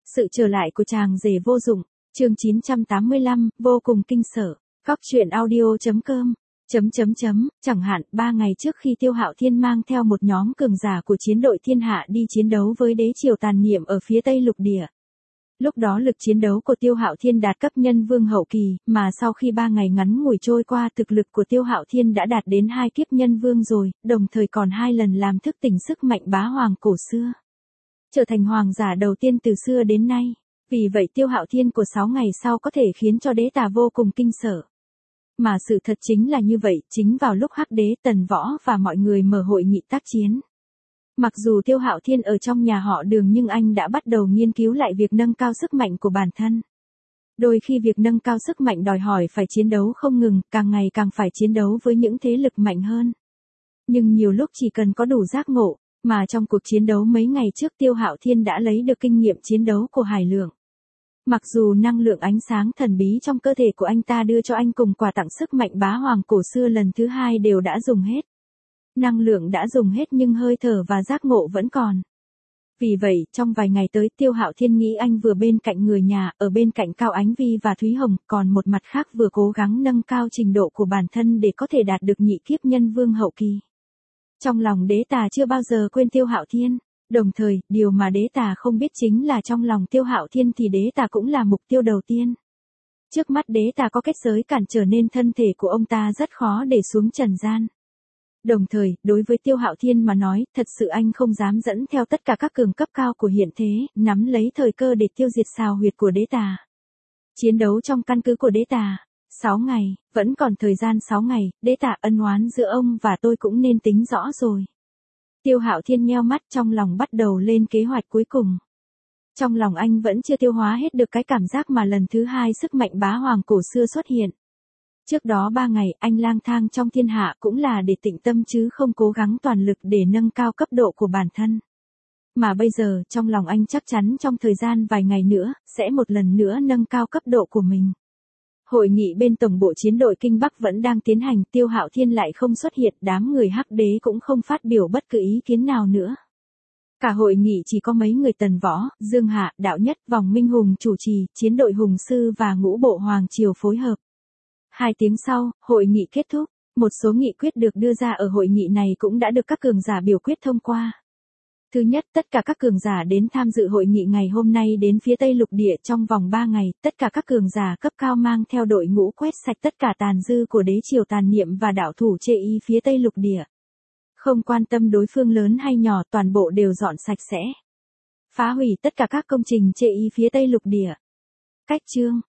Sự trở lại của chàng rể vô dụng, chương 985, vô cùng kinh sợ. Góc truyện audio.com. Chẳng hạn 3 ngày trước khi Tiêu Hạo Thiên mang theo một nhóm cường giả của chiến đội thiên hạ đi chiến đấu với đế triều tàn niệm ở phía Tây Lục Địa. Lúc đó lực chiến đấu của Tiêu Hạo Thiên đạt cấp nhân vương hậu kỳ, mà sau khi 3 ngày ngắn ngủi trôi qua thực lực của Tiêu Hạo Thiên đã đạt đến 2 kiếp nhân vương rồi, đồng thời còn 2 lần làm thức tỉnh sức mạnh bá hoàng cổ xưa. Trở thành hoàng giả đầu tiên từ xưa đến nay. Vì vậy Tiêu Hạo Thiên của 6 ngày sau có thể khiến cho đế tà vô cùng kinh sợ. Mà sự thật chính là như vậy, chính vào lúc Hắc Đế, Tần Võ và mọi người mở hội nghị tác chiến. Mặc dù Tiêu Hạo Thiên ở trong nhà họ Đường nhưng anh đã bắt đầu nghiên cứu lại việc nâng cao sức mạnh của bản thân. Đôi khi việc nâng cao sức mạnh đòi hỏi phải chiến đấu không ngừng, càng ngày càng phải chiến đấu với những thế lực mạnh hơn. Nhưng nhiều lúc chỉ cần có đủ giác ngộ, mà trong cuộc chiến đấu mấy ngày trước Tiêu Hạo Thiên đã lấy được kinh nghiệm chiến đấu của Hải Lượng. Mặc dù năng lượng ánh sáng thần bí trong cơ thể của anh ta đưa cho anh cùng quà tặng sức mạnh bá hoàng cổ xưa lần thứ 2 đều đã dùng hết. Năng lượng đã dùng hết nhưng hơi thở và giác ngộ vẫn còn. Vì vậy, trong vài ngày tới Tiêu Hạo Thiên nghĩ anh vừa bên cạnh người nhà, ở bên cạnh Cao Ánh Vi và Thúy Hồng, còn một mặt khác vừa cố gắng nâng cao trình độ của bản thân để có thể đạt được nhị kiếp nhân vương hậu kỳ. Trong lòng đế tà chưa bao giờ quên Tiêu Hạo Thiên. Đồng thời, điều mà đế tà không biết chính là trong lòng Tiêu Hạo Thiên thì đế tà cũng là mục tiêu đầu tiên. Trước mắt đế tà có kết giới cản trở nên thân thể của ông ta rất khó để xuống trần gian. Đồng thời, đối với Tiêu Hạo Thiên mà nói, thật sự anh không dám dẫn theo tất cả các cường cấp cao của hiện thế, nắm lấy thời cơ để tiêu diệt xào huyệt của đế tà. Chiến đấu trong căn cứ của đế tà. 6 ngày, vẫn còn thời gian 6 ngày, đế tà ân oán giữa ông và tôi cũng nên tính rõ rồi. Tiêu Hạo Thiên nheo mắt trong lòng bắt đầu lên kế hoạch cuối cùng. Trong lòng anh vẫn chưa tiêu hóa hết được cái cảm giác mà lần thứ 2 sức mạnh bá hoàng cổ xưa xuất hiện. Trước đó 3 ngày anh lang thang trong thiên hạ cũng là để tịnh tâm chứ không cố gắng toàn lực để nâng cao cấp độ của bản thân. Mà bây giờ trong lòng anh chắc chắn trong thời gian vài ngày nữa sẽ một lần nữa nâng cao cấp độ của mình. Hội nghị bên tổng bộ chiến đội Kinh Bắc vẫn đang tiến hành, Tiêu Hạo Thiên lại không xuất hiện, đám người Hắc Đế cũng không phát biểu bất cứ ý kiến nào nữa. Cả hội nghị chỉ có mấy người Tần Võ, Dương Hạ, Đạo Nhất, Vòng Minh Hùng chủ trì, chiến đội Hùng Sư và Ngũ Bộ Hoàng Triều phối hợp. 2 tiếng sau, hội nghị kết thúc, một số nghị quyết được đưa ra ở hội nghị này cũng đã được các cường giả biểu quyết thông qua. Thứ nhất, tất cả các cường giả đến tham dự hội nghị ngày hôm nay đến phía Tây Lục Địa trong vòng 3 ngày, tất cả các cường giả cấp cao mang theo đội ngũ quét sạch tất cả tàn dư của đế triều tàn niệm và đạo thủ chê y phía Tây Lục Địa. Không quan tâm đối phương lớn hay nhỏ, toàn bộ đều dọn sạch sẽ. Phá hủy tất cả các công trình chê y phía Tây Lục Địa. Cách chương